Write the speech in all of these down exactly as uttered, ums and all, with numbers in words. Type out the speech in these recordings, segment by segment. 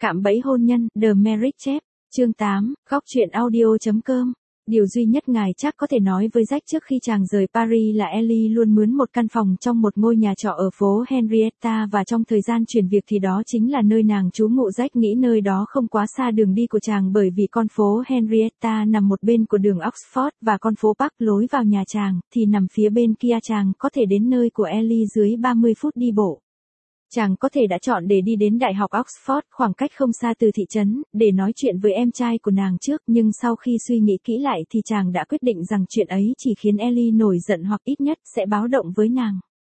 Cạm bẫy hôn nhân, The Marriage Chef, chương tám, góc truyện audio chấm com. Điều duy nhất ngài chắc có thể nói với Jack trước khi chàng rời Paris là Ellie luôn mướn một căn phòng trong một ngôi nhà trọ ở phố Henrietta và trong thời gian chuyển việc thì đó chính là nơi nàng trú ngụ. Jack nghĩ nơi đó không quá xa đường đi của chàng bởi vì con phố Henrietta nằm một bên của đường Oxford và con phố Park lối vào nhà chàng thì nằm phía bên kia. Chàng có thể đến nơi của Ellie dưới ba mươi phút đi bộ. Chàng có thể đã chọn để đi đến Đại học Oxford, khoảng cách không xa từ thị trấn, để nói chuyện với em trai của nàng trước, nhưng sau khi suy nghĩ kỹ lại thì chàng đã quyết định rằng chuyện ấy chỉ khiến Ellie nổi giận hoặc ít nhất sẽ báo động với nàng.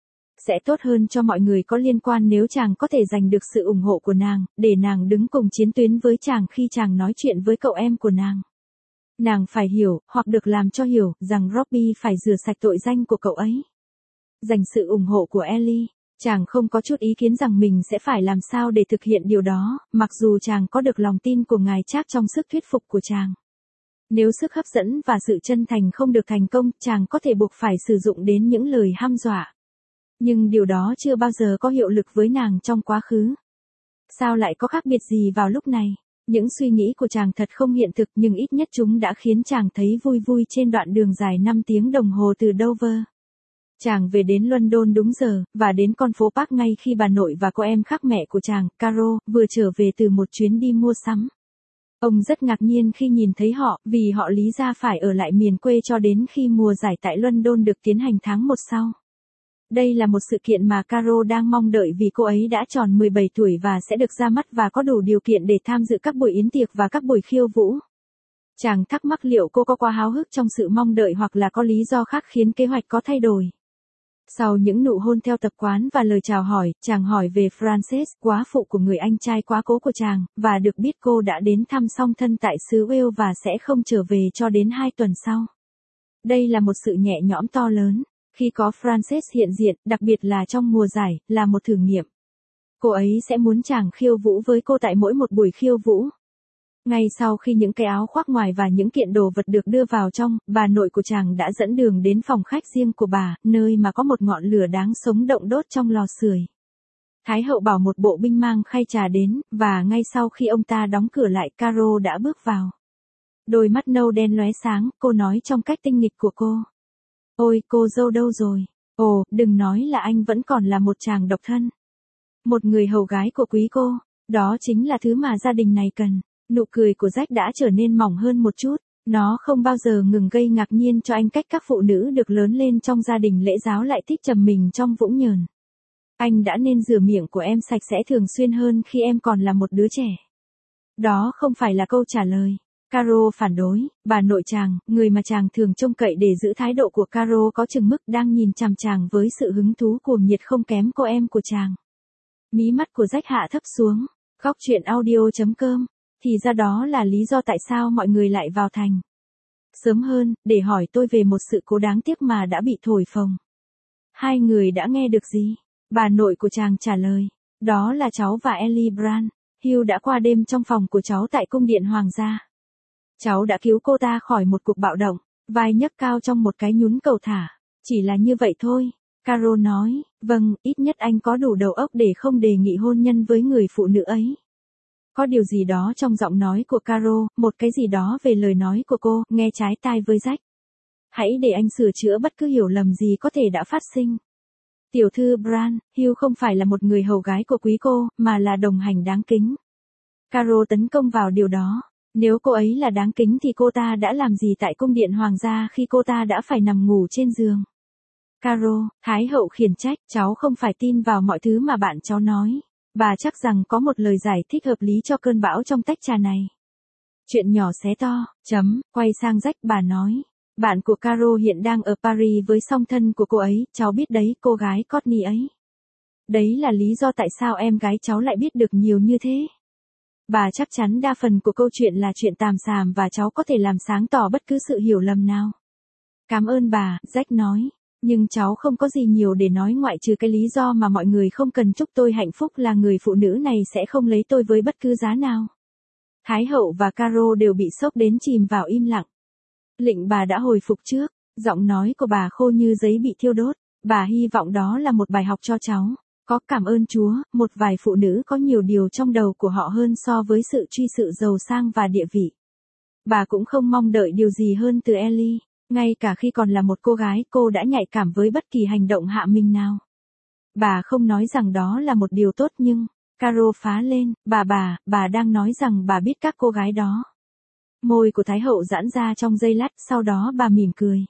Sẽ tốt hơn cho mọi người có liên quan nếu chàng có thể giành được sự ủng hộ của nàng, để nàng đứng cùng chiến tuyến với chàng khi chàng nói chuyện với cậu em của nàng. Nàng phải hiểu, hoặc được làm cho hiểu, rằng Robbie phải rửa sạch tội danh của cậu ấy. Giành sự ủng hộ của Ellie. Chàng không có chút ý kiến rằng mình sẽ phải làm sao để thực hiện điều đó, mặc dù chàng có được lòng tin của ngài Trác trong sức thuyết phục của chàng. Nếu sức hấp dẫn và sự chân thành không được thành công, chàng có thể buộc phải sử dụng đến những lời hăm dọa. Nhưng điều đó chưa bao giờ có hiệu lực với nàng trong quá khứ. Sao lại có khác biệt gì vào lúc này? Những suy nghĩ của chàng thật không hiện thực nhưng ít nhất chúng đã khiến chàng thấy vui vui trên đoạn đường dài năm tiếng đồng hồ từ Dover. Chàng về đến London đúng giờ, và đến con phố Park ngay khi bà nội và cô em khác mẹ của chàng, Carol, vừa trở về từ một chuyến đi mua sắm. Ông rất ngạc nhiên khi nhìn thấy họ, vì họ lý ra phải ở lại miền quê cho đến khi mùa giải tại London được tiến hành tháng một sau. Đây là một sự kiện mà Carol đang mong đợi vì cô ấy đã tròn mười bảy tuổi và sẽ được ra mắt và có đủ điều kiện để tham dự các buổi yến tiệc và các buổi khiêu vũ. Chàng thắc mắc liệu cô có quá háo hức trong sự mong đợi hoặc là có lý do khác khiến kế hoạch có thay đổi. Sau những nụ hôn theo tập quán và lời chào hỏi, chàng hỏi về Frances, góa phụ của người anh trai quá cố của chàng, và được biết cô đã đến thăm song thân tại xứ Wales và sẽ không trở về cho đến hai tuần sau. Đây là một sự nhẹ nhõm to lớn, khi có Frances hiện diện, đặc biệt là trong mùa giải, là một thử nghiệm. Cô ấy sẽ muốn chàng khiêu vũ với cô tại mỗi một buổi khiêu vũ. Ngay sau khi những cái áo khoác ngoài và những kiện đồ vật được đưa vào trong, bà nội của chàng đã dẫn đường đến phòng khách riêng của bà, nơi mà có một ngọn lửa đáng sống động đốt trong lò sưởi. Thái hậu bảo một bộ binh mang khay trà đến, và ngay sau khi ông ta đóng cửa lại, Carol đã bước vào. Đôi mắt nâu đen lóe sáng, cô nói trong cách tinh nghịch của cô. Ôi, cô dâu đâu rồi? Ồ, đừng nói là anh vẫn còn là một chàng độc thân. Một người hầu gái của quý cô, đó chính là thứ mà gia đình này cần. Nụ cười của Jack đã trở nên mỏng hơn một chút, nó không bao giờ ngừng gây ngạc nhiên cho anh cách các phụ nữ được lớn lên trong gia đình lễ giáo lại thích trầm mình trong vũng nhờn. Anh đã nên rửa miệng của em sạch sẽ thường xuyên hơn khi em còn là một đứa trẻ. Đó không phải là câu trả lời. Carol phản đối, bà nội chàng, người mà chàng thường trông cậy để giữ thái độ của Carol có chừng mực đang nhìn chằm chàng với sự hứng thú cuồng nhiệt không kém cô em của chàng. Mí mắt của Jack hạ thấp xuống, góc truyện audio chấm com. Thì ra đó là lý do tại sao mọi người lại vào thành. Sớm hơn, để hỏi tôi về một sự cố đáng tiếc mà đã bị thổi phồng. Hai người đã nghe được gì? Bà nội của chàng trả lời. Đó là cháu và Ellie Brand. Hugh đã qua đêm trong phòng của cháu tại cung điện hoàng gia. Cháu đã cứu cô ta khỏi một cuộc bạo động, vai nhấc cao trong một cái nhún cầu thả. Chỉ là như vậy thôi. Carol nói, vâng, ít nhất anh có đủ đầu óc để không đề nghị hôn nhân với người phụ nữ ấy. Có điều gì đó trong giọng nói của Carol, một cái gì đó về lời nói của cô, nghe trái tai với Jack. Hãy để anh sửa chữa bất cứ hiểu lầm gì có thể đã phát sinh. Tiểu thư Brand, Hugh không phải là một người hầu gái của quý cô, mà là đồng hành đáng kính. Carol tấn công vào điều đó. Nếu cô ấy là đáng kính thì cô ta đã làm gì tại cung điện hoàng gia khi cô ta đã phải nằm ngủ trên giường? Carol, Thái hậu khiển trách, cháu không phải tin vào mọi thứ mà bạn cháu nói. Bà chắc rằng có một lời giải thích hợp lý cho cơn bão trong tách trà này. Chuyện nhỏ xé to, chấm, quay sang Jack bà nói. Bạn của Carol hiện đang ở Paris với song thân của cô ấy, cháu biết đấy, cô gái Courtney ấy. Đấy là lý do tại sao em gái cháu lại biết được nhiều như thế. Bà chắc chắn đa phần của câu chuyện là chuyện tàm xàm và cháu có thể làm sáng tỏ bất cứ sự hiểu lầm nào. Cảm ơn bà, Jack nói. Nhưng cháu không có gì nhiều để nói ngoại trừ cái lý do mà mọi người không cần chúc tôi hạnh phúc là người phụ nữ này sẽ không lấy tôi với bất cứ giá nào. Thái hậu và Carol đều bị sốc đến chìm vào im lặng. Lệnh bà đã hồi phục trước, giọng nói của bà khô như giấy bị thiêu đốt. Bà hy vọng đó là một bài học cho cháu. Có cảm ơn Chúa, một vài phụ nữ có nhiều điều trong đầu của họ hơn so với sự truy sự giàu sang và địa vị. Bà cũng không mong đợi điều gì hơn từ Ellie, ngay cả khi còn là một cô gái cô đã nhạy cảm với bất kỳ hành động hạ mình nào. Bà không nói rằng đó là một điều tốt nhưng, Caro phá lên, bà bà, bà đang nói rằng bà biết các cô gái đó. Môi của Thái hậu giãn ra trong giây lát, sau đó bà mỉm cười.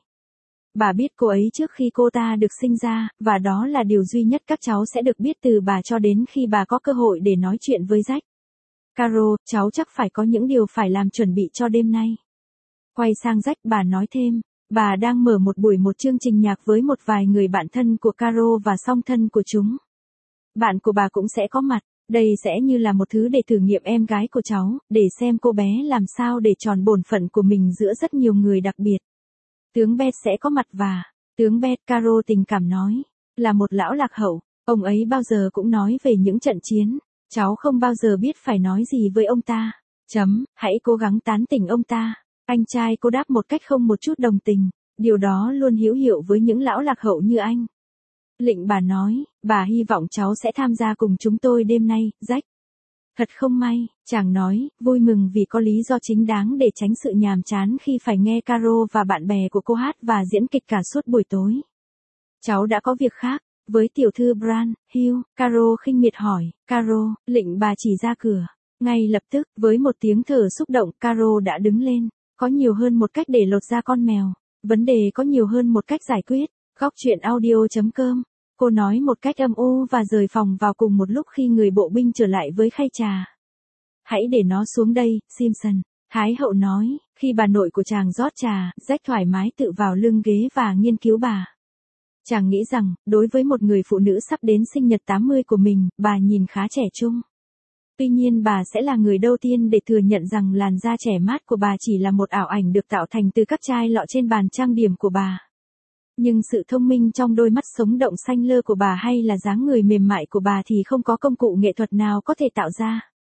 Bà biết cô ấy trước khi cô ta được sinh ra, và đó là điều duy nhất các cháu sẽ được biết từ bà cho đến khi bà có cơ hội để nói chuyện với Jack. Caro, cháu chắc phải có những điều phải làm chuẩn bị cho đêm nay. Quay sang Jack, bà nói thêm, bà đang mở một buổi một chương trình nhạc với một vài người bạn thân của Caro và song thân của chúng. Bạn của bà cũng sẽ có mặt, đây sẽ như là một thứ để thử nghiệm em gái của cháu, để xem cô bé làm sao để tròn bổn phận của mình giữa rất nhiều người đặc biệt. Tướng Beth sẽ có mặt và, tướng Beth, Caro tình cảm nói, là một lão lạc hậu, ông ấy bao giờ cũng nói về những trận chiến, cháu không bao giờ biết phải nói gì với ông ta. Chấm, hãy cố gắng tán tỉnh ông ta. Anh trai cô đáp một cách không một chút đồng tình, điều đó luôn hữu hiệu với những lão lạc hậu như anh. Lệnh bà nói, bà hy vọng cháu sẽ tham gia cùng chúng tôi đêm nay, Jack. Thật không may, chàng nói, vui mừng vì có lý do chính đáng để tránh sự nhàm chán khi phải nghe Caro và bạn bè của cô hát và diễn kịch cả suốt buổi tối. Cháu đã có việc khác, với tiểu thư Bran, Hugh, Caro khinh miệt hỏi, Caro, lệnh bà chỉ ra cửa. Ngay lập tức, với một tiếng thở xúc động, Caro đã đứng lên. Có nhiều hơn một cách để lột ra con mèo. Vấn đề có nhiều hơn một cách giải quyết. Góc truyện audio chấm com. Cô nói một cách âm u và rời phòng vào cùng một lúc khi người bộ binh trở lại với khay trà. Hãy để nó xuống đây, Simpson. Thái hậu nói, khi bà nội của chàng rót trà, Jack thoải mái tự vào lưng ghế và nghiên cứu bà. Chàng nghĩ rằng, đối với một người phụ nữ sắp đến sinh nhật tám mươi của mình, bà nhìn khá trẻ trung. Tuy nhiên bà sẽ là người đầu tiên để thừa nhận rằng làn da trẻ mát của bà chỉ là một ảo ảnh được tạo thành từ các chai lọ trên bàn trang điểm của bà. Nhưng sự thông minh trong đôi mắt sống động xanh lơ của bà hay là dáng người mềm mại của bà thì không có công cụ nghệ thuật nào có thể tạo ra.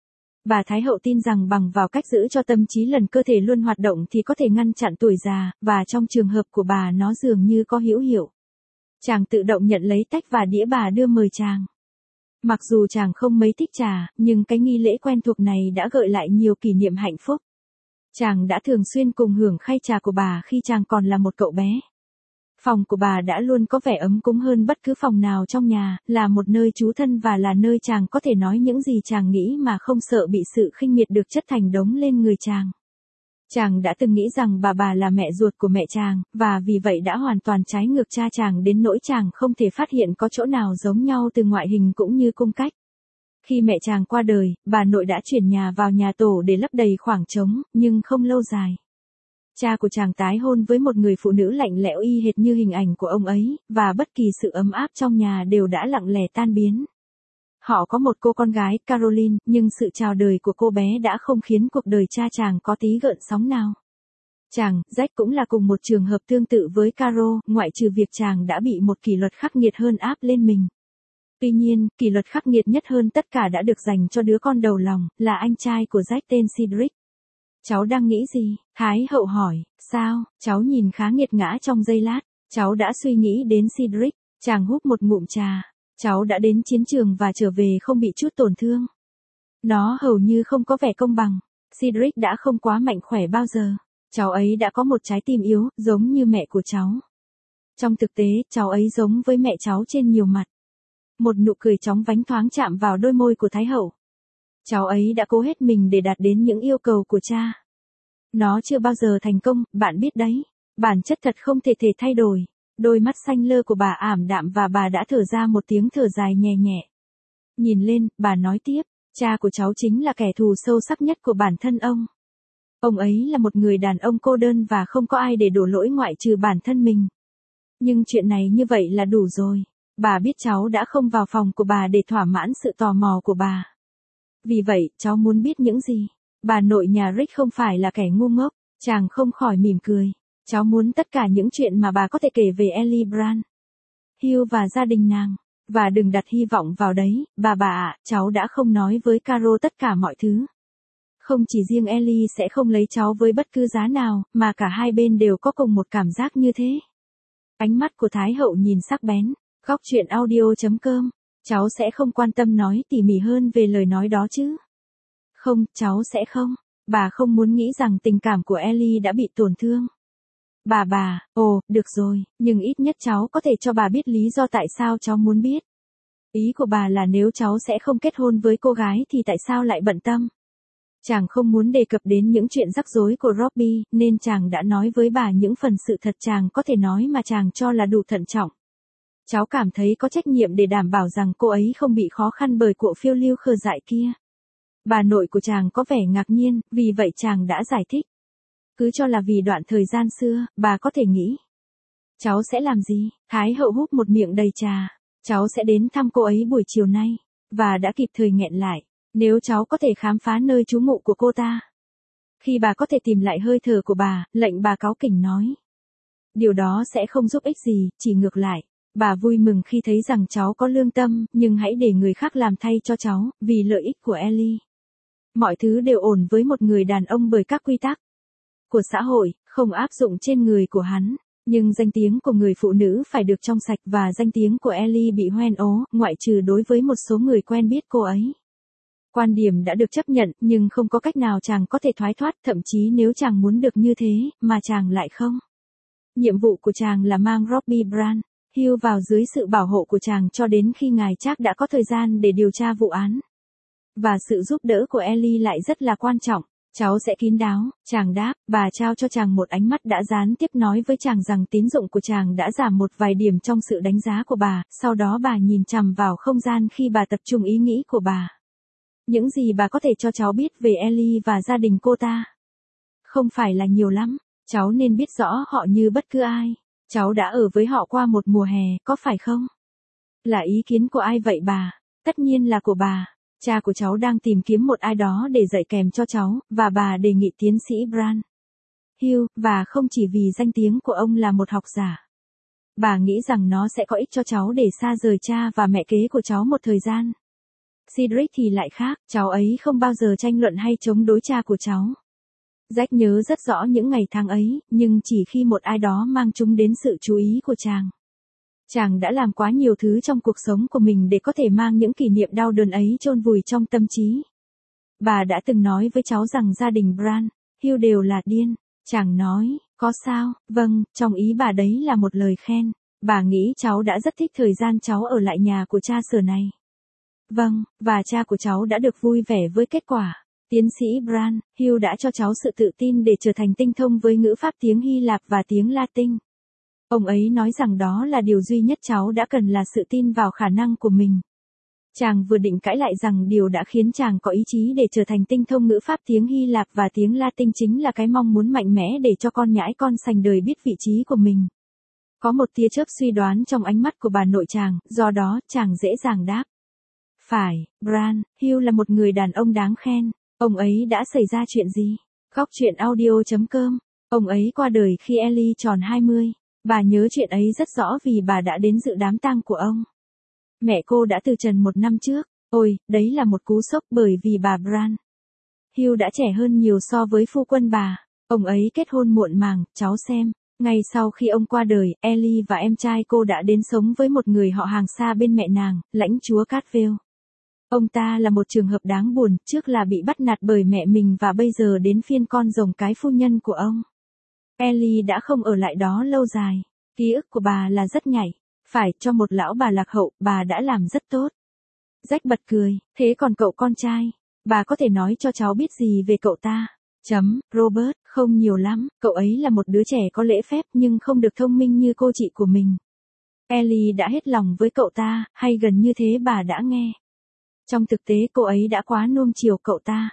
Bà Thái hậu tin rằng bằng vào cách giữ cho tâm trí lần cơ thể luôn hoạt động thì có thể ngăn chặn tuổi già, và trong trường hợp của bà nó dường như có hữu hiệu. Chàng tự động nhận lấy tách và đĩa bà đưa mời chàng. Mặc dù chàng không mấy thích trà, nhưng cái nghi lễ quen thuộc này đã gợi lại nhiều kỷ niệm hạnh phúc. Chàng đã thường xuyên cùng hưởng khay trà của bà khi chàng còn là một cậu bé. Phòng của bà đã luôn có vẻ ấm cúng hơn bất cứ phòng nào trong nhà, là một nơi trú thân và là nơi chàng có thể nói những gì chàng nghĩ mà không sợ bị sự khinh miệt được chất thành đống lên người chàng. Chàng đã từng nghĩ rằng bà bà là mẹ ruột của mẹ chàng, và vì vậy đã hoàn toàn trái ngược cha chàng đến nỗi chàng không thể phát hiện có chỗ nào giống nhau từ ngoại hình cũng như cung cách. Khi mẹ chàng qua đời, bà nội đã chuyển nhà vào nhà tổ để lấp đầy khoảng trống, nhưng không lâu dài. Cha của chàng tái hôn với một người phụ nữ lạnh lẽo y hệt như hình ảnh của ông ấy, và bất kỳ sự ấm áp trong nhà đều đã lặng lẽ tan biến. Họ có một cô con gái, Caroline, nhưng sự chào đời của cô bé đã không khiến cuộc đời cha chàng có tí gợn sóng nào. Chàng, Jack cũng là cùng một trường hợp tương tự với Caro, ngoại trừ việc chàng đã bị một kỷ luật khắc nghiệt hơn áp lên mình. Tuy nhiên, kỷ luật khắc nghiệt nhất hơn tất cả đã được dành cho đứa con đầu lòng, là anh trai của Jack tên Cedric. Cháu đang nghĩ gì? Thái hậu hỏi, sao? Cháu nhìn khá nghiệt ngã trong giây lát. Cháu đã suy nghĩ đến Cedric. Chàng húp một ngụm trà. Cháu đã đến chiến trường và trở về không bị chút tổn thương. Nó hầu như không có vẻ công bằng. Cedric đã không quá mạnh khỏe bao giờ. Cháu ấy đã có một trái tim yếu, giống như mẹ của cháu. Trong thực tế, cháu ấy giống với mẹ cháu trên nhiều mặt. Một nụ cười chóng vánh thoáng chạm vào đôi môi của Thái hậu. Cháu ấy đã cố hết mình để đạt đến những yêu cầu của cha. Nó chưa bao giờ thành công, bạn biết đấy. Bản chất thật không thể thể thay đổi. Đôi mắt xanh lơ của bà ảm đạm và bà đã thở ra một tiếng thở dài nhẹ nhẹ. Nhìn lên, bà nói tiếp, cha của cháu chính là kẻ thù sâu sắc nhất của bản thân ông. Ông ấy là một người đàn ông cô đơn và không có ai để đổ lỗi ngoại trừ bản thân mình. Nhưng chuyện này như vậy là đủ rồi. Bà biết cháu đã không vào phòng của bà để thỏa mãn sự tò mò của bà. Vì vậy, cháu muốn biết những gì? Bà nội nhà Rick không phải là kẻ ngu ngốc. Chàng không khỏi mỉm cười. Cháu muốn tất cả những chuyện mà bà có thể kể về Ellie Brand, Hugh và gia đình nàng. Và đừng đặt hy vọng vào đấy, bà bà ạ, cháu đã không nói với Caro tất cả mọi thứ. Không chỉ riêng Ellie sẽ không lấy cháu với bất cứ giá nào, mà cả hai bên đều có cùng một cảm giác như thế. Ánh mắt của Thái hậu nhìn sắc bén. Góc truyện audio chấm com Cháu sẽ không quan tâm nói tỉ mỉ hơn về lời nói đó chứ? Không, cháu sẽ không. Bà không muốn nghĩ rằng tình cảm của Ellie đã bị tổn thương. Bà bà, ồ, được rồi, nhưng ít nhất cháu có thể cho bà biết lý do tại sao cháu muốn biết. Ý của bà là nếu cháu sẽ không kết hôn với cô gái thì tại sao lại bận tâm? Chàng không muốn đề cập đến những chuyện rắc rối của Robbie, nên chàng đã nói với bà những phần sự thật chàng có thể nói mà chàng cho là đủ thận trọng. Cháu cảm thấy có trách nhiệm để đảm bảo rằng cô ấy không bị khó khăn bởi cuộc phiêu lưu khờ dại kia. Bà nội của chàng có vẻ ngạc nhiên, vì vậy chàng đã giải thích. Cứ cho là vì đoạn thời gian xưa, bà có thể nghĩ. Cháu sẽ làm gì? Thái hậu húp một miệng đầy trà. Cháu sẽ đến thăm cô ấy buổi chiều nay. Và đã kịp thời nghẹn lại. Nếu cháu có thể khám phá nơi trú ngụ của cô ta. Khi bà có thể tìm lại hơi thở của bà, lệnh bà cáu kỉnh nói. Điều đó sẽ không giúp ích gì, chỉ ngược lại. Bà vui mừng khi thấy rằng cháu có lương tâm, nhưng hãy để người khác làm thay cho cháu, vì lợi ích của Ellie. Mọi thứ đều ổn với một người đàn ông bởi các quy tắc của xã hội, không áp dụng trên người của hắn. Nhưng danh tiếng của người phụ nữ phải được trong sạch và danh tiếng của Ellie bị hoen ố, ngoại trừ đối với một số người quen biết cô ấy. Quan điểm đã được chấp nhận, nhưng không có cách nào chàng có thể thoái thoát, thậm chí nếu chàng muốn được như thế, mà chàng lại không. Nhiệm vụ của chàng là mang Robbie Brand Hill vào dưới sự bảo hộ của chàng cho đến khi ngài Charles đã có thời gian để điều tra vụ án. Và sự giúp đỡ của Ellie lại rất là quan trọng. Cháu sẽ kín đáo, chàng đáp, bà trao cho chàng một ánh mắt đã gián tiếp nói với chàng rằng tín dụng của chàng đã giảm một vài điểm trong sự đánh giá của bà, sau đó bà nhìn chằm vào không gian khi bà tập trung ý nghĩ của bà. Những gì bà có thể cho cháu biết về Ellie và gia đình cô ta? Không phải là nhiều lắm, cháu nên biết rõ họ như bất cứ ai. Cháu đã ở với họ qua một mùa hè, có phải không? Là ý kiến của ai vậy bà? Tất nhiên là của bà. Cha của cháu đang tìm kiếm một ai đó để dạy kèm cho cháu, và bà đề nghị tiến sĩ Brand Hill, và không chỉ vì danh tiếng của ông là một học giả. Bà nghĩ rằng nó sẽ có ích cho cháu để xa rời cha và mẹ kế của cháu một thời gian. Cedric thì lại khác, cháu ấy không bao giờ tranh luận hay chống đối cha của cháu. Jack nhớ rất rõ những ngày tháng ấy, nhưng chỉ khi một ai đó mang chúng đến sự chú ý của chàng. Chàng đã làm quá nhiều thứ trong cuộc sống của mình để có thể mang những kỷ niệm đau đớn ấy chôn vùi trong tâm trí. Bà đã từng nói với cháu rằng gia đình Brand Hill đều là điên. Chàng nói, có sao, vâng, trong ý bà đấy là một lời khen. Bà nghĩ cháu đã rất thích thời gian cháu ở lại nhà của cha xưa này. Vâng, và cha của cháu đã được vui vẻ với kết quả. Tiến sĩ Brand Hill đã cho cháu sự tự tin để trở thành tinh thông với ngữ pháp tiếng Hy Lạp và tiếng Latin. Ông ấy nói rằng đó là điều duy nhất cháu đã cần là sự tin vào khả năng của mình. Chàng vừa định cãi lại rằng điều đã khiến chàng có ý chí để trở thành tinh thông ngữ pháp tiếng Hy Lạp và tiếng Latin chính là cái mong muốn mạnh mẽ để cho con nhãi con sành đời biết vị trí của mình. Có một tia chớp suy đoán trong ánh mắt của bà nội chàng, do đó chàng dễ dàng đáp. Phải, Brand Hill là một người đàn ông đáng khen. Ông ấy đã xảy ra chuyện gì? Góc truyện audio chấm com. Ông ấy qua đời khi Ellie tròn hai mươi. Bà nhớ chuyện ấy rất rõ vì bà đã đến dự đám tang của ông. Mẹ cô đã từ trần một năm trước. Ôi, đấy là một cú sốc bởi vì bà Brand Hill đã trẻ hơn nhiều so với phu quân bà. Ông ấy kết hôn muộn màng, cháu xem. Ngay sau khi ông qua đời, Ellie và em trai cô đã đến sống với một người họ hàng xa bên mẹ nàng, lãnh chúa Catville. Ông ta là một trường hợp đáng buồn, trước là bị bắt nạt bởi mẹ mình và bây giờ đến phiên con rồng cái phu nhân của ông. Ellie đã không ở lại đó lâu dài. Ký ức của bà là rất nhạy. Phải, cho một lão bà lạc hậu, bà đã làm rất tốt. Jack bật cười, thế còn cậu con trai? Bà có thể nói cho cháu biết gì về cậu ta? Chấm, Robert, không nhiều lắm, cậu ấy là một đứa trẻ có lễ phép nhưng không được thông minh như cô chị của mình. Ellie đã hết lòng với cậu ta, hay gần như thế bà đã nghe. Trong thực tế cô ấy đã quá nuông chiều cậu ta.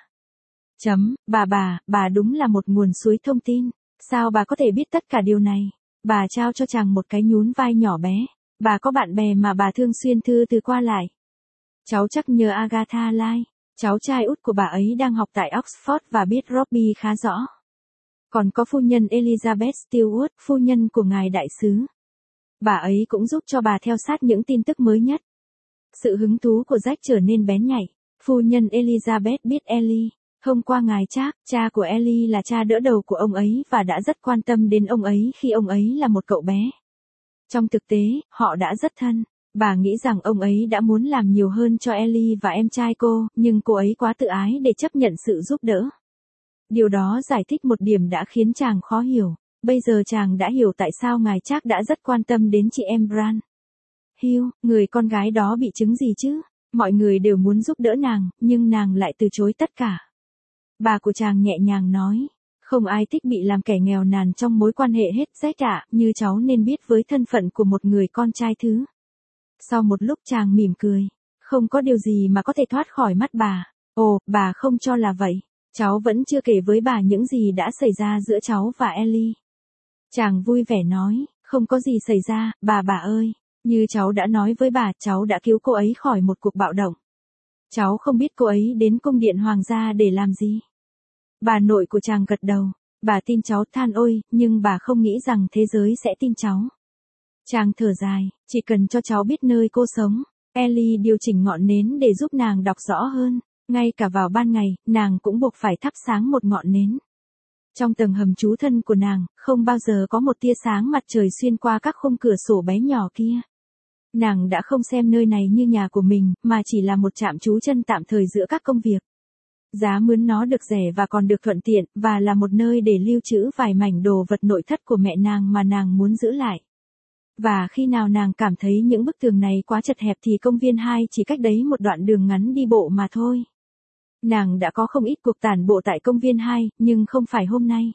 Chấm, bà bà, bà đúng là một nguồn suối thông tin. Sao bà có thể biết tất cả điều này? Bà trao cho chàng một cái nhún vai nhỏ bé. Bà có bạn bè mà bà thường xuyên thư từ qua lại. Cháu chắc nhớ Agatha Lai. Cháu trai út của bà ấy đang học tại Oxford và biết Robbie khá rõ. Còn có phu nhân Elizabeth Stewart, phu nhân của ngài đại sứ. Bà ấy cũng giúp cho bà theo sát những tin tức mới nhất. Sự hứng thú của Jack trở nên bén nhạy. Phu nhân Elizabeth biết Ellie. Hôm qua ngài Charles, cha của Ellie là cha đỡ đầu của ông ấy và đã rất quan tâm đến ông ấy khi ông ấy là một cậu bé. Trong thực tế, họ đã rất thân. Bà nghĩ rằng ông ấy đã muốn làm nhiều hơn cho Ellie và em trai cô, nhưng cô ấy quá tự ái để chấp nhận sự giúp đỡ. Điều đó giải thích một điểm đã khiến chàng khó hiểu. Bây giờ chàng đã hiểu tại sao ngài Trác đã rất quan tâm đến chị em Bran. Hugh, người con gái đó bị chứng gì chứ? Mọi người đều muốn giúp đỡ nàng, nhưng nàng lại từ chối tất cả. Bà của chàng nhẹ nhàng nói, không ai thích bị làm kẻ nghèo nàn trong mối quan hệ hết rách ạ, như cháu nên biết với thân phận của một người con trai thứ. Sau một lúc chàng mỉm cười, không có điều gì mà có thể thoát khỏi mắt bà. Ồ, bà không cho là vậy. Cháu vẫn chưa kể với bà những gì đã xảy ra giữa cháu và Ellie. Chàng vui vẻ nói, không có gì xảy ra, bà bà ơi. Như cháu đã nói với bà, cháu đã cứu cô ấy khỏi một cuộc bạo động. Cháu không biết cô ấy đến cung điện hoàng gia để làm gì. Bà nội của chàng gật đầu, bà tin cháu than ôi, nhưng bà không nghĩ rằng thế giới sẽ tin cháu. Chàng thở dài, chỉ cần cho cháu biết nơi cô sống. Ellie điều chỉnh ngọn nến để giúp nàng đọc rõ hơn. Ngay cả vào ban ngày, nàng cũng buộc phải thắp sáng một ngọn nến. Trong tầng hầm trú thân của nàng, không bao giờ có một tia sáng mặt trời xuyên qua các khung cửa sổ bé nhỏ kia. Nàng đã không xem nơi này như nhà của mình, mà chỉ là một trạm trú chân tạm thời giữa các công việc. Giá mướn nó được rẻ và còn được thuận tiện, và là một nơi để lưu trữ vài mảnh đồ vật nội thất của mẹ nàng mà nàng muốn giữ lại. Và khi nào nàng cảm thấy những bức tường này quá chật hẹp thì công viên hai chỉ cách đấy một đoạn đường ngắn đi bộ mà thôi. Nàng đã có không ít cuộc tản bộ tại công viên hai, nhưng không phải hôm nay.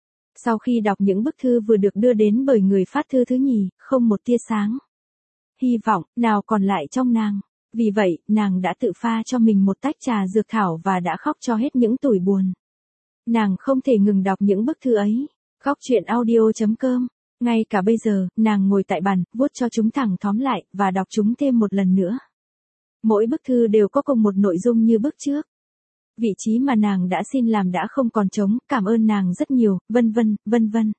Sau khi đọc những bức thư vừa được đưa đến bởi người phát thư thứ nhì, không một tia sáng. Hy vọng nào còn lại trong nàng. Vì vậy, nàng đã tự pha cho mình một tách trà dược thảo và đã khóc cho hết những tủi buồn. Nàng không thể ngừng đọc những bức thư ấy. Khóc chuyện audio chấm com. Ngay cả bây giờ, nàng ngồi tại bàn, vuốt cho chúng thẳng thóm lại, và đọc chúng thêm một lần nữa. Mỗi bức thư đều có cùng một nội dung như bức trước. Vị trí mà nàng đã xin làm đã không còn trống, cảm ơn nàng rất nhiều, vân vân, vân vân.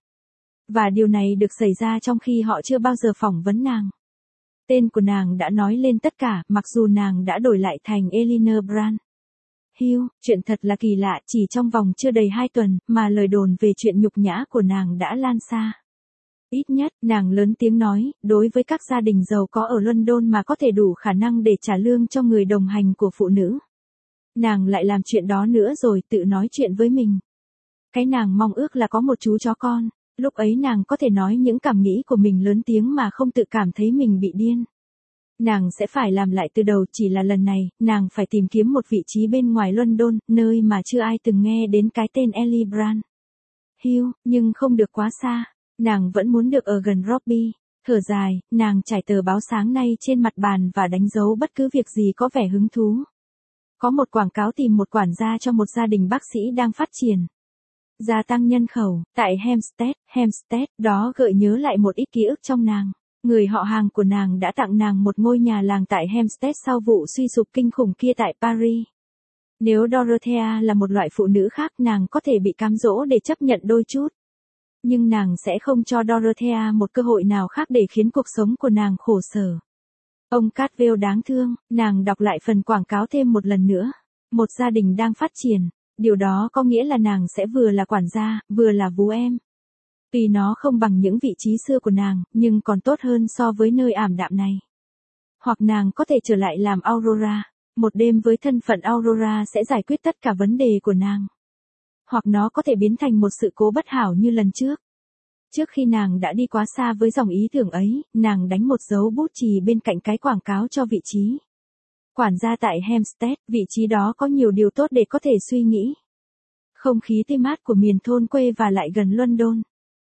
Và điều này được xảy ra trong khi họ chưa bao giờ phỏng vấn nàng. Tên của nàng đã nói lên tất cả, mặc dù nàng đã đổi lại thành Eleanor Bran. Hugh, chuyện thật là kỳ lạ, chỉ trong vòng chưa đầy hai tuần, mà lời đồn về chuyện nhục nhã của nàng đã lan xa. Ít nhất, nàng lớn tiếng nói, đối với các gia đình giàu có ở London mà có thể đủ khả năng để trả lương cho người đồng hành của phụ nữ. Nàng lại làm chuyện đó nữa rồi tự nói chuyện với mình. Cái nàng mong ước là có một chú chó con. Lúc ấy nàng có thể nói những cảm nghĩ của mình lớn tiếng mà không tự cảm thấy mình bị điên. Nàng sẽ phải làm lại từ đầu, chỉ là lần này, nàng phải tìm kiếm một vị trí bên ngoài London, nơi mà chưa ai từng nghe đến cái tên Ellie Bran. Hugh, nhưng không được quá xa. Nàng vẫn muốn được ở gần Robbie. Thở dài, nàng trải tờ báo sáng nay trên mặt bàn và đánh dấu bất cứ việc gì có vẻ hứng thú. Có một quảng cáo tìm một quản gia cho một gia đình bác sĩ đang phát triển. Gia tăng nhân khẩu, tại Hampstead, Hampstead, đó gợi nhớ lại một ít ký ức trong nàng. Người họ hàng của nàng đã tặng nàng một ngôi nhà làng tại Hampstead sau vụ suy sụp kinh khủng kia tại Paris. Nếu Dorothea là một loại phụ nữ khác, nàng có thể bị cám dỗ để chấp nhận đôi chút. Nhưng nàng sẽ không cho Dorothea một cơ hội nào khác để khiến cuộc sống của nàng khổ sở. Ông Cadwell đáng thương, nàng đọc lại phần quảng cáo thêm một lần nữa. Một gia đình đang phát triển. Điều đó có nghĩa là nàng sẽ vừa là quản gia, vừa là vú em. Tuy nó không bằng những vị trí xưa của nàng, nhưng còn tốt hơn so với nơi ảm đạm này. Hoặc nàng có thể trở lại làm Aurora. Một đêm với thân phận Aurora sẽ giải quyết tất cả vấn đề của nàng. Hoặc nó có thể biến thành một sự cố bất hảo như lần trước. Trước khi nàng đã đi quá xa với dòng ý tưởng ấy, nàng đánh một dấu bút chì bên cạnh cái quảng cáo cho vị trí. Quản gia tại Hampstead, vị trí đó có nhiều điều tốt để có thể suy nghĩ. Không khí tươi mát của miền thôn quê và lại gần London.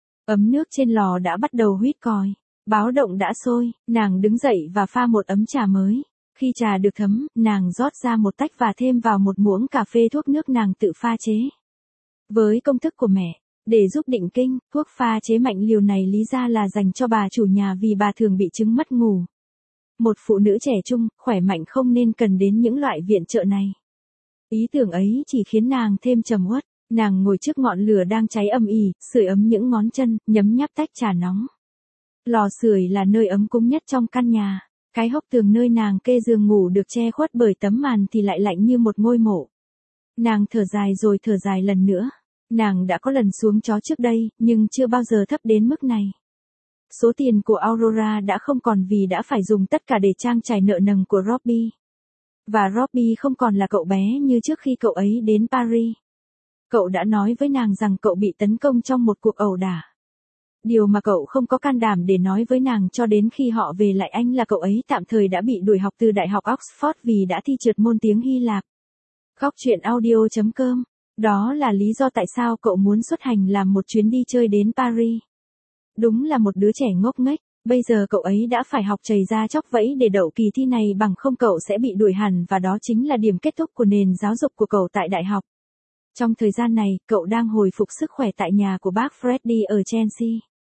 Ấm nước trên lò đã bắt đầu huýt còi. Báo động đã sôi, nàng đứng dậy và pha một ấm trà mới. Khi trà được thấm, nàng rót ra một tách và thêm vào một muỗng cà phê thuốc nước nàng tự pha chế. Với công thức của mẹ, để giúp định kinh, thuốc pha chế mạnh liều này lý ra là dành cho bà chủ nhà vì bà thường bị chứng mất ngủ. Một phụ nữ trẻ trung, khỏe mạnh không nên cần đến những loại viện trợ này. Ý tưởng ấy chỉ khiến nàng thêm trầm uất. Nàng ngồi trước ngọn lửa đang cháy âm ỉ, sưởi ấm những ngón chân, nhấm nháp tách trà nóng. Lò sưởi là nơi ấm cúng nhất trong căn nhà. Cái hốc tường nơi nàng kê giường ngủ được che khuất bởi tấm màn thì lại lạnh như một ngôi mộ. Nàng thở dài rồi thở dài lần nữa. Nàng đã có lần xuống chó trước đây, nhưng chưa bao giờ thấp đến mức này. số tiền của Aurora đã không còn vì đã phải dùng tất cả để trang trải nợ nần của Robbie. Và Robbie không còn là cậu bé như trước khi cậu ấy đến Paris. Cậu đã nói với nàng rằng cậu bị tấn công trong một cuộc ẩu đả. Điều mà cậu không có can đảm để nói với nàng cho đến khi họ về lại Anh là cậu ấy tạm thời đã bị đuổi học từ Đại học Oxford vì đã thi trượt môn tiếng Hy Lạp. Góc truyện audio chấm com. Đó là lý do tại sao cậu muốn xuất hành làm một chuyến đi chơi đến Paris. Đúng là một đứa trẻ ngốc nghếch, bây giờ cậu ấy đã phải học chầy ra chóc vẫy để đậu kỳ thi này, bằng không cậu sẽ bị đuổi hẳn và đó chính là điểm kết thúc của nền giáo dục của cậu tại đại học. Trong thời gian này, cậu đang hồi phục sức khỏe tại nhà của bác Freddy ở Chelsea.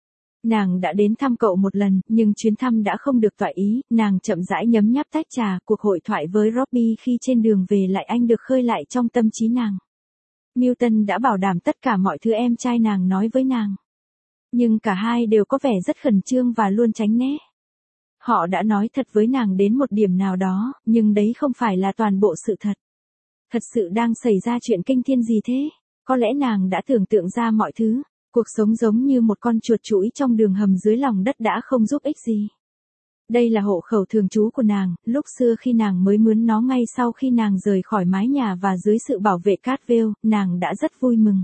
Nàng đã đến thăm cậu một lần, nhưng chuyến thăm đã không được toại ý, nàng chậm rãi nhấm nháp tách trà, cuộc hội thoại với Robbie khi trên đường về lại Anh được khơi lại trong tâm trí nàng. Milton đã bảo đảm tất cả mọi thứ em trai nàng nói với nàng. Nhưng cả hai đều có vẻ rất khẩn trương và luôn tránh né. Họ đã nói thật với nàng đến một điểm nào đó, nhưng đấy không phải là toàn bộ sự thật. Thật sự đang xảy ra chuyện kinh thiên gì thế? Có lẽ nàng đã tưởng tượng ra mọi thứ. Cuộc sống giống như một con chuột chuỗi trong đường hầm dưới lòng đất đã không giúp ích gì. Đây là hộ khẩu thường trú của nàng, lúc xưa khi nàng mới mướn nó ngay sau khi nàng rời khỏi mái nhà và dưới sự bảo vệ Cartwell, nàng đã rất vui mừng.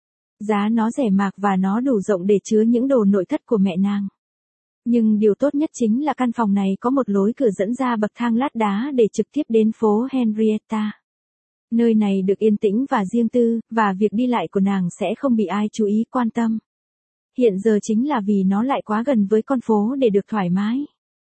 Giá nó rẻ mạt và nó đủ rộng để chứa những đồ nội thất của mẹ nàng. Nhưng điều tốt nhất chính là căn phòng này có một lối cửa dẫn ra bậc thang lát đá để trực tiếp đến phố Henrietta. Nơi này được yên tĩnh và riêng tư, và việc đi lại của nàng sẽ không bị ai chú ý quan tâm. Hiện giờ chính là vì nó lại quá gần với con phố để được thoải mái.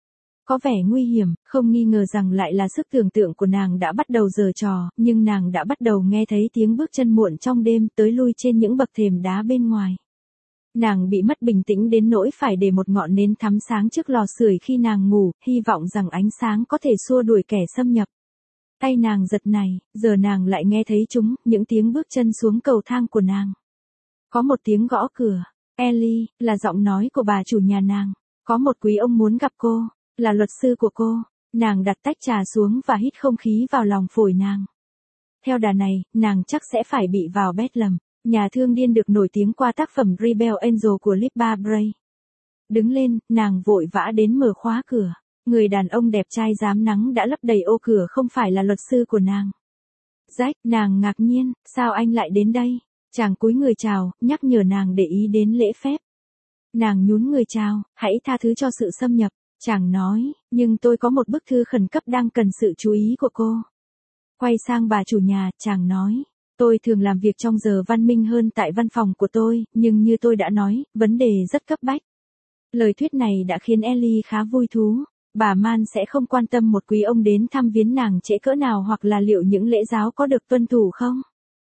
Có vẻ nguy hiểm, không nghi ngờ rằng lại là sức tưởng tượng của nàng đã bắt đầu giở trò, nhưng nàng đã bắt đầu nghe thấy tiếng bước chân muộn trong đêm tới lui trên những bậc thềm đá bên ngoài. Nàng bị mất bình tĩnh đến nỗi phải để một ngọn nến thắm sáng trước lò sưởi khi nàng ngủ, hy vọng rằng ánh sáng có thể xua đuổi kẻ xâm nhập. Tay nàng giật này, giờ nàng lại nghe thấy chúng, những tiếng bước chân xuống cầu thang của nàng. Có một tiếng gõ cửa. Ellie, là giọng nói của bà chủ nhà nàng. Có một quý ông muốn gặp cô, là luật sư của cô. Nàng đặt tách trà xuống và hít không khí vào lòng phổi nàng. Theo đà này, nàng chắc sẽ phải bị vào Bedlam, nhà thương điên được nổi tiếng qua tác phẩm Rebel Angel của Lippa Bray. Đứng lên, nàng vội vã đến mở khóa cửa. Người đàn ông đẹp trai rám nắng đã lấp đầy ô cửa không phải là luật sư của nàng. Jack, nàng ngạc nhiên, sao anh lại đến đây? Chàng cúi người chào, nhắc nhở nàng để ý đến lễ phép. Nàng nhún người chào, hãy tha thứ cho sự xâm nhập. Chàng nói, nhưng tôi có một bức thư khẩn cấp đang cần sự chú ý của cô. Quay sang bà chủ nhà, chàng nói, tôi thường làm việc trong giờ văn minh hơn tại văn phòng của tôi, nhưng như tôi đã nói, vấn đề rất cấp bách. Lời thuyết này đã khiến Ellie khá vui thú. Bà Man sẽ không quan tâm một quý ông đến thăm viếng nàng trễ cỡ nào hoặc là liệu những lễ giáo có được tuân thủ không.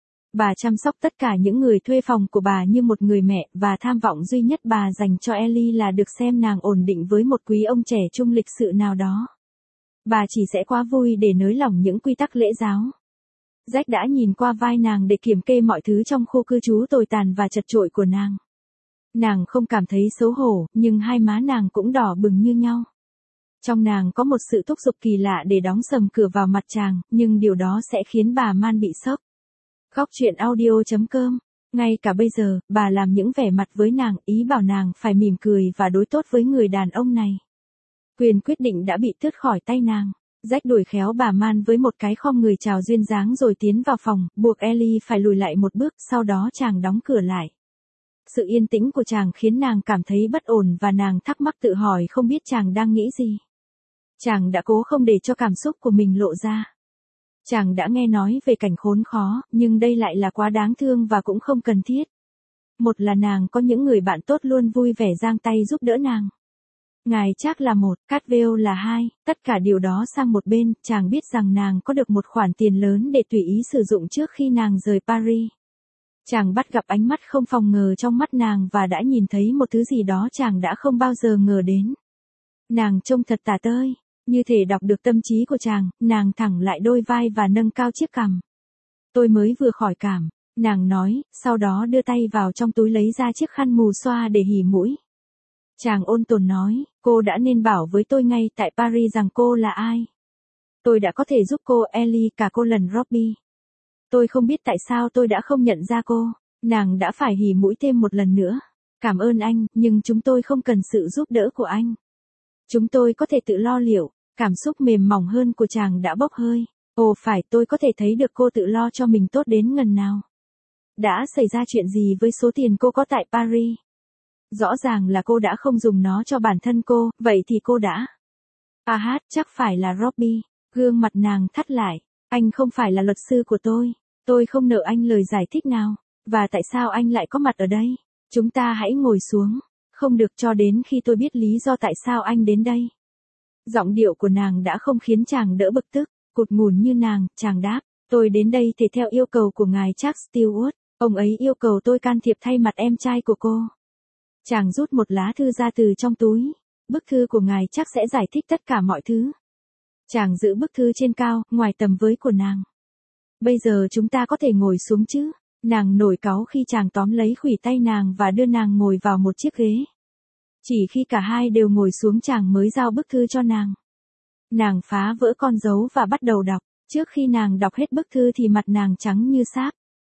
Bà chăm sóc tất cả những người thuê phòng của bà như một người mẹ, và tham vọng duy nhất bà dành cho Ellie là được xem nàng ổn định với một quý ông trẻ trung lịch sự nào đó. Bà chỉ sẽ quá vui để nới lỏng những quy tắc lễ giáo. Jack đã nhìn qua vai nàng để kiểm kê mọi thứ trong khu cư trú tồi tàn và chật chội của nàng. Nàng không cảm thấy xấu hổ, nhưng hai má nàng cũng đỏ bừng như nhau. Trong nàng có một sự thúc giục kỳ lạ để đóng sầm cửa vào mặt chàng, nhưng điều đó sẽ khiến bà Man bị sốc. Góc truyện audio chấm com. Ngay cả bây giờ, bà làm những vẻ mặt với nàng, ý bảo nàng phải mỉm cười và đối tốt với người đàn ông này. Quyền quyết định đã bị tước khỏi tay nàng. Jack đuổi khéo bà Man với một cái khom người chào duyên dáng rồi tiến vào phòng, buộc Ellie phải lùi lại một bước, sau đó chàng đóng cửa lại. Sự yên tĩnh của chàng khiến nàng cảm thấy bất ổn và nàng thắc mắc tự hỏi không biết chàng đang nghĩ gì. Chàng đã cố không để cho cảm xúc của mình lộ ra. Chàng đã nghe nói về cảnh khốn khó, nhưng đây lại là quá đáng thương và cũng không cần thiết. Một là nàng có những người bạn tốt luôn vui vẻ giang tay giúp đỡ nàng. Ngài chắc là một, Cartwell là hai, tất cả điều đó sang một bên, chàng biết rằng nàng có được một khoản tiền lớn để tùy ý sử dụng trước khi nàng rời Paris. Chàng bắt gặp ánh mắt không phòng ngờ trong mắt nàng và đã nhìn thấy một thứ gì đó chàng đã không bao giờ ngờ đến. Nàng trông thật tả tơi. Như thể đọc được tâm trí của chàng, nàng thẳng lại đôi vai và nâng cao chiếc cằm. Tôi mới vừa khỏi cảm, nàng nói, sau đó đưa tay vào trong túi lấy ra chiếc khăn mù xoa để hỉ mũi. Chàng ôn tồn nói, cô đã nên bảo với tôi ngay tại Paris rằng cô là ai. Tôi đã có thể giúp cô, Ellie, cả cô lần Robbie. Tôi không biết tại sao tôi đã không nhận ra cô. Nàng đã phải hỉ mũi thêm một lần nữa. Cảm ơn anh, nhưng chúng tôi không cần sự giúp đỡ của anh. Chúng tôi có thể tự lo liệu. Cảm xúc mềm mỏng hơn của chàng đã bốc hơi. Ồ phải, tôi có thể thấy được cô tự lo cho mình tốt đến ngần nào. Đã xảy ra chuyện gì với số tiền cô có tại Paris? Rõ ràng là cô đã không dùng nó cho bản thân cô, vậy thì cô đã. À hát, chắc phải là Robbie. Gương mặt nàng thắt lại. Anh không phải là luật sư của tôi. Tôi không nợ anh lời giải thích nào. Và tại sao anh lại có mặt ở đây? Chúng ta hãy ngồi xuống. Không được cho đến khi tôi biết lý do tại sao anh đến đây. Giọng điệu của nàng đã không khiến chàng đỡ bực tức. Cụt ngùn như nàng, chàng đáp. Tôi đến đây thể theo yêu cầu của ngài Charles Stewart. Ông ấy yêu cầu tôi can thiệp thay mặt em trai của cô. Chàng rút một lá thư ra từ trong túi. Bức thư của ngài chắc sẽ giải thích tất cả mọi thứ. Chàng giữ bức thư trên cao, ngoài tầm với của nàng. Bây giờ chúng ta có thể ngồi xuống chứ? Nàng nổi cáu khi chàng tóm lấy khuỷu tay nàng và đưa nàng ngồi vào một chiếc ghế. Chỉ khi cả hai đều ngồi xuống chàng mới giao bức thư cho nàng. Nàng phá vỡ con dấu và bắt đầu đọc. Trước khi nàng đọc hết bức thư thì mặt nàng trắng như sáp.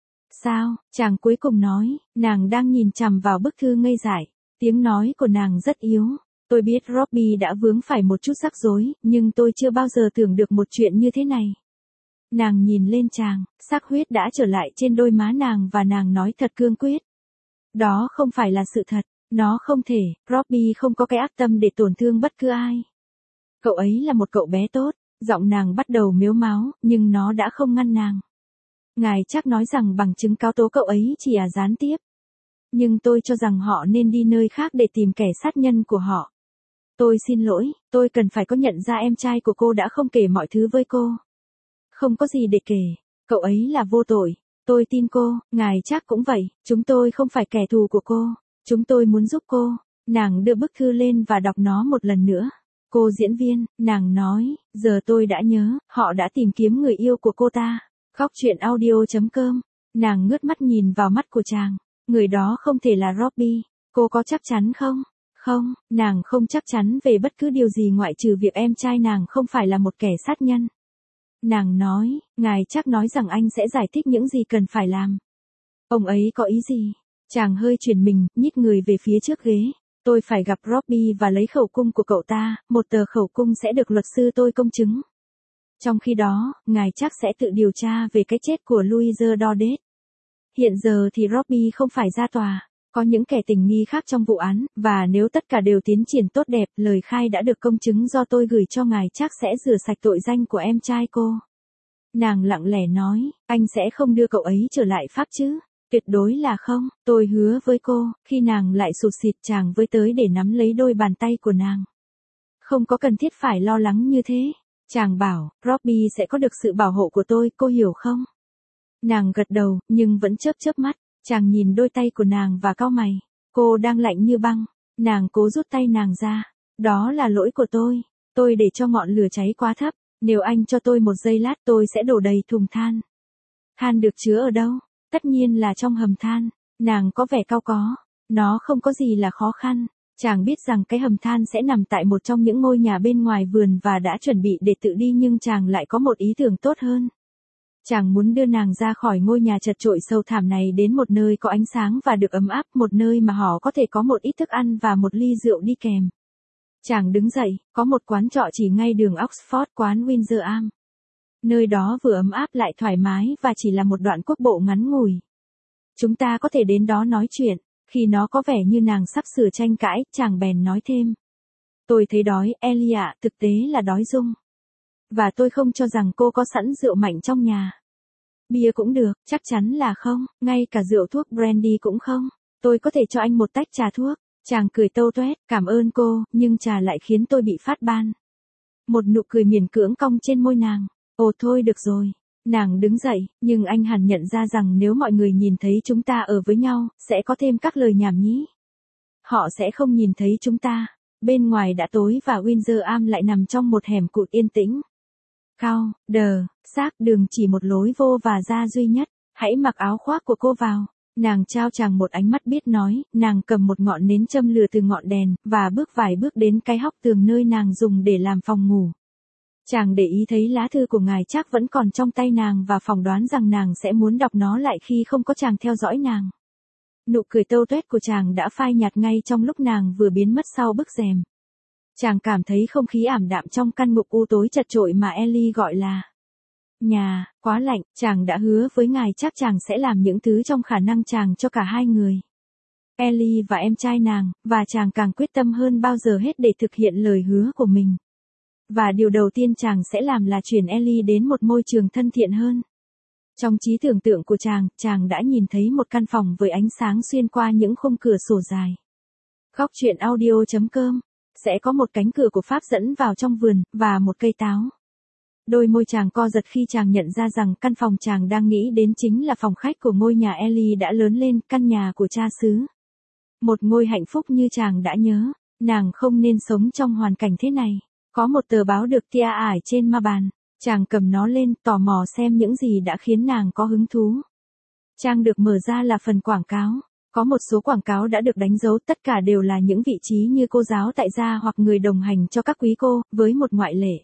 Sao? Chàng cuối cùng nói, nàng đang nhìn chằm vào bức thư ngây dại. Tiếng nói của nàng rất yếu. Tôi biết Robbie đã vướng phải một chút rắc rối, nhưng tôi chưa bao giờ tưởng được một chuyện như thế này. Nàng nhìn lên chàng, sắc huyết đã trở lại trên đôi má nàng và nàng nói thật cương quyết. Đó không phải là sự thật, nó không thể, Robbie không có cái ác tâm để tổn thương bất cứ ai. Cậu ấy là một cậu bé tốt, giọng nàng bắt đầu mếu máo, nhưng nó đã không ngăn nàng. Ngài chắc nói rằng bằng chứng cáo tố cậu ấy chỉ là gián tiếp. Nhưng tôi cho rằng họ nên đi nơi khác để tìm kẻ sát nhân của họ. Tôi xin lỗi, tôi cần phải có nhận ra em trai của cô đã không kể mọi thứ với cô. Không có gì để kể, cậu ấy là vô tội. Tôi tin cô, ngài chắc cũng vậy, chúng tôi không phải kẻ thù của cô. Chúng tôi muốn giúp cô. Nàng đưa bức thư lên và đọc nó một lần nữa. Cô diễn viên, nàng nói, giờ tôi đã nhớ, họ đã tìm kiếm người yêu của cô ta. Khóc chuyện audio chấm com. Nàng ngước mắt nhìn vào mắt của chàng. Người đó không thể là Robbie. Cô có chắc chắn không? Không, nàng không chắc chắn về bất cứ điều gì ngoại trừ việc em trai nàng không phải là một kẻ sát nhân. Nàng nói, ngài chắc nói rằng anh sẽ giải thích những gì cần phải làm. Ông ấy có ý gì? Chàng hơi chuyển mình, nhích người về phía trước ghế. Tôi phải gặp Robbie và lấy khẩu cung của cậu ta, một tờ khẩu cung sẽ được luật sư tôi công chứng. Trong khi đó, ngài chắc sẽ tự điều tra về cái chết của Louise Dordet. Hiện giờ thì Robbie không phải ra tòa. Có những kẻ tình nghi khác trong vụ án, và nếu tất cả đều tiến triển tốt đẹp, lời khai đã được công chứng do tôi gửi cho ngài chắc sẽ rửa sạch tội danh của em trai cô. Nàng lặng lẽ nói, anh sẽ không đưa cậu ấy trở lại Pháp chứ? Tuyệt đối là không, tôi hứa với cô. Khi nàng lại sụt sịt chàng với tới để nắm lấy đôi bàn tay của nàng. Không có cần thiết phải lo lắng như thế. Chàng bảo, Robbie sẽ có được sự bảo hộ của tôi, cô hiểu không? Nàng gật đầu, nhưng vẫn chớp chớp mắt. Chàng nhìn đôi tay của nàng và cau mày. Cô đang lạnh như băng. Nàng cố rút tay nàng ra. Đó là lỗi của tôi. Tôi để cho ngọn lửa cháy quá thấp. Nếu anh cho tôi một giây lát tôi sẽ đổ đầy thùng than. Than được chứa ở đâu? Tất nhiên là trong hầm than. Nàng có vẻ cau có. Nó không có gì là khó khăn. Chàng biết rằng cái hầm than sẽ nằm tại một trong những ngôi nhà bên ngoài vườn và đã chuẩn bị để tự đi, nhưng chàng lại có một ý tưởng tốt hơn. Chàng muốn đưa nàng ra khỏi ngôi nhà chật chội sâu thẳm này đến một nơi có ánh sáng và được ấm áp, một nơi mà họ có thể có một ít thức ăn và một ly rượu đi kèm. Chàng đứng dậy, có một quán trọ chỉ ngay đường Oxford, quán Windsor Arms. Nơi đó vừa ấm áp lại thoải mái và chỉ là một đoạn quốc bộ ngắn ngủi. Chúng ta có thể đến đó nói chuyện. Khi nó có vẻ như nàng sắp sửa tranh cãi, chàng bèn nói thêm. Tôi thấy đói, Ellie ạ, thực tế là đói rung. Và tôi không cho rằng cô có sẵn rượu mạnh trong nhà. Bia cũng được, chắc chắn là không, ngay cả rượu thuốc brandy cũng không. Tôi có thể cho anh một tách trà thuốc. Chàng cười tâu toét, cảm ơn cô, nhưng trà lại khiến tôi bị phát ban. Một nụ cười miễn cưỡng cong trên môi nàng. Ồ thôi được rồi. Nàng đứng dậy, nhưng anh hẳn nhận ra rằng nếu mọi người nhìn thấy chúng ta ở với nhau, sẽ có thêm các lời nhảm nhí. Họ sẽ không nhìn thấy chúng ta. Bên ngoài đã tối và Windsor Arms lại nằm trong một hẻm cụt yên tĩnh. Cao, đờ, xác đường chỉ một lối vô và ra duy nhất. Hãy mặc áo khoác của cô vào. Nàng trao chàng một ánh mắt biết nói, nàng cầm một ngọn nến châm lửa từ ngọn đèn, và bước vài bước đến cái hốc tường nơi nàng dùng để làm phòng ngủ. Chàng để ý thấy lá thư của ngài chắc vẫn còn trong tay nàng và phỏng đoán rằng nàng sẽ muốn đọc nó lại khi không có chàng theo dõi nàng. Nụ cười tâu tuét của chàng đã phai nhạt ngay trong lúc nàng vừa biến mất sau bức rèm. Chàng cảm thấy không khí ảm đạm trong căn ngục u tối chật chội mà Ellie gọi là nhà, quá lạnh. Chàng đã hứa với ngài chắc chàng sẽ làm những thứ trong khả năng chàng cho cả hai người, Ellie và em trai nàng, và chàng càng quyết tâm hơn bao giờ hết để thực hiện lời hứa của mình. Và điều đầu tiên chàng sẽ làm là chuyển Ellie đến một môi trường thân thiện hơn. Trong trí tưởng tượng của chàng, chàng đã nhìn thấy một căn phòng với ánh sáng xuyên qua những khung cửa sổ dài. Góc truyện audio chấm com sẽ có một cánh cửa của Pháp dẫn vào trong vườn, và một cây táo. Đôi môi chàng co giật khi chàng nhận ra rằng căn phòng chàng đang nghĩ đến chính là phòng khách của ngôi nhà Ellie đã lớn lên, căn nhà của cha xứ. Một ngôi hạnh phúc như chàng đã nhớ, nàng không nên sống trong hoàn cảnh thế này. Có một tờ báo được tia ải trên ma bàn, chàng cầm nó lên, tò mò xem những gì đã khiến nàng có hứng thú. Trang được mở ra là phần quảng cáo. Có một số quảng cáo đã được đánh dấu, tất cả đều là những vị trí như cô giáo tại gia hoặc người đồng hành cho các quý cô, với một ngoại lệ.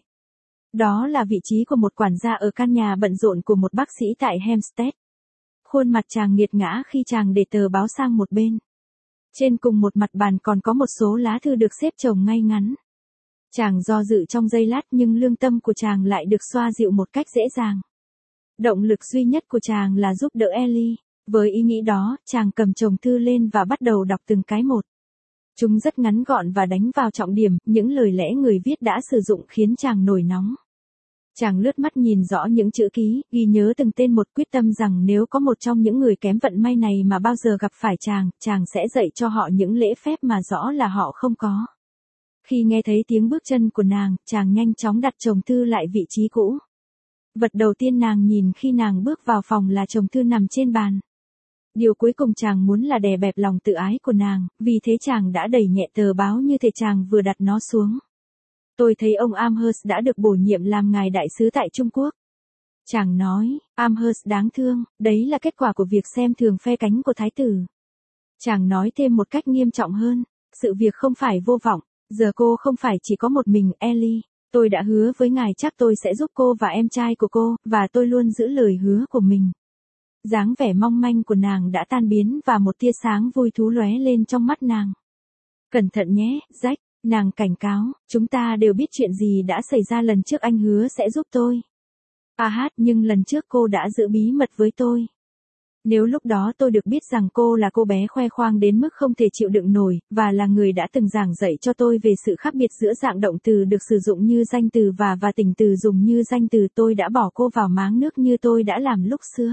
Đó là vị trí của một quản gia ở căn nhà bận rộn của một bác sĩ tại Hampstead. Khuôn mặt chàng nghiệt ngã khi chàng để tờ báo sang một bên. Trên cùng một mặt bàn còn có một số lá thư được xếp chồng ngay ngắn. Chàng do dự trong giây lát nhưng lương tâm của chàng lại được xoa dịu một cách dễ dàng. Động lực duy nhất của chàng là giúp đỡ Ellie. Với ý nghĩ đó, chàng cầm chồng thư lên và bắt đầu đọc từng cái một. Chúng rất ngắn gọn và đánh vào trọng điểm, những lời lẽ người viết đã sử dụng khiến chàng nổi nóng. Chàng lướt mắt nhìn rõ những chữ ký, ghi nhớ từng tên một, quyết tâm rằng nếu có một trong những người kém vận may này mà bao giờ gặp phải chàng, chàng sẽ dạy cho họ những lễ phép mà rõ là họ không có. Khi nghe thấy tiếng bước chân của nàng, chàng nhanh chóng đặt chồng thư lại vị trí cũ. Vật đầu tiên nàng nhìn khi nàng bước vào phòng là chồng thư nằm trên bàn. Điều cuối cùng chàng muốn là đè bẹp lòng tự ái của nàng, vì thế chàng đã đẩy nhẹ tờ báo như thể chàng vừa đặt nó xuống. Tôi thấy ông Amherst đã được bổ nhiệm làm ngài đại sứ tại Trung Quốc. Chàng nói, Amherst đáng thương, đấy là kết quả của việc xem thường phe cánh của thái tử. Chàng nói thêm một cách nghiêm trọng hơn, sự việc không phải vô vọng, giờ cô không phải chỉ có một mình, Ellie. Tôi đã hứa với ngài chắc tôi sẽ giúp cô và em trai của cô, và tôi luôn giữ lời hứa của mình. Dáng vẻ mong manh của nàng đã tan biến và một tia sáng vui thú lóe lên trong mắt nàng. Cẩn thận nhé, Jack, nàng cảnh cáo, chúng ta đều biết chuyện gì đã xảy ra lần trước, anh hứa sẽ giúp tôi. À hát, nhưng lần trước cô đã giữ bí mật với tôi. Nếu lúc đó tôi được biết rằng cô là cô bé khoe khoang đến mức không thể chịu đựng nổi, và là người đã từng giảng dạy cho tôi về sự khác biệt giữa dạng động từ được sử dụng như danh từ và và tình từ dùng như danh từ, tôi đã bỏ cô vào máng nước như tôi đã làm lúc xưa.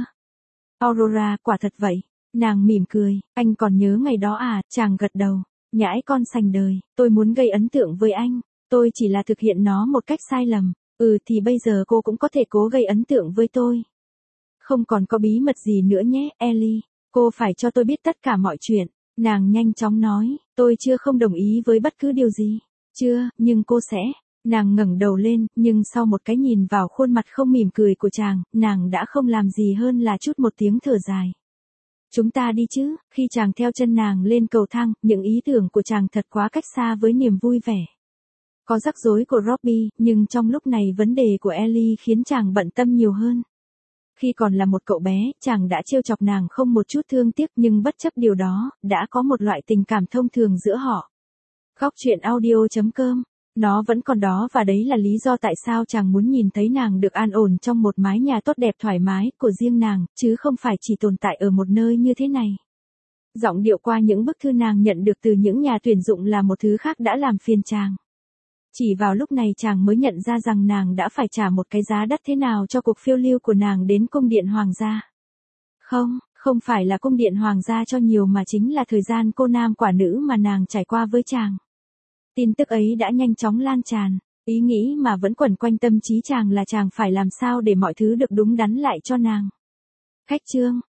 Aurora, quả thật vậy. Nàng mỉm cười, anh còn nhớ ngày đó à, chàng gật đầu. Nhãi con sành đời, tôi muốn gây ấn tượng với anh, tôi chỉ là thực hiện nó một cách sai lầm. Ừ thì bây giờ cô cũng có thể cố gây ấn tượng với tôi. Không còn có bí mật gì nữa nhé, Ellie, cô phải cho tôi biết tất cả mọi chuyện. Nàng nhanh chóng nói, tôi chưa không đồng ý với bất cứ điều gì. Chưa, nhưng cô sẽ. Nàng ngẩng đầu lên, nhưng sau một cái nhìn vào khuôn mặt không mỉm cười của chàng, nàng đã không làm gì hơn là trút một tiếng thở dài. Chúng ta đi chứ, khi chàng theo chân nàng lên cầu thang, những ý tưởng của chàng thật quá cách xa với niềm vui vẻ. Có rắc rối của Robbie, nhưng trong lúc này vấn đề của Ellie khiến chàng bận tâm nhiều hơn. Khi còn là một cậu bé, chàng đã trêu chọc nàng không một chút thương tiếc, nhưng bất chấp điều đó, đã có một loại tình cảm thông thường giữa họ. Góc truyện audio chấm com Nó vẫn còn đó và đấy là lý do tại sao chàng muốn nhìn thấy nàng được an ổn trong một mái nhà tốt đẹp thoải mái của riêng nàng, chứ không phải chỉ tồn tại ở một nơi như thế này. Giọng điệu qua những bức thư nàng nhận được từ những nhà tuyển dụng là một thứ khác đã làm phiền chàng. Chỉ vào lúc này chàng mới nhận ra rằng nàng đã phải trả một cái giá đắt thế nào cho cuộc phiêu lưu của nàng đến cung điện hoàng gia. Không, không phải là cung điện hoàng gia cho nhiều mà chính là thời gian cô nam quả nữ mà nàng trải qua với chàng. Tin tức ấy đã nhanh chóng lan tràn, ý nghĩ mà vẫn quẩn quanh tâm trí chàng là chàng phải làm sao để mọi thứ được đúng đắn lại cho nàng. Khách chương,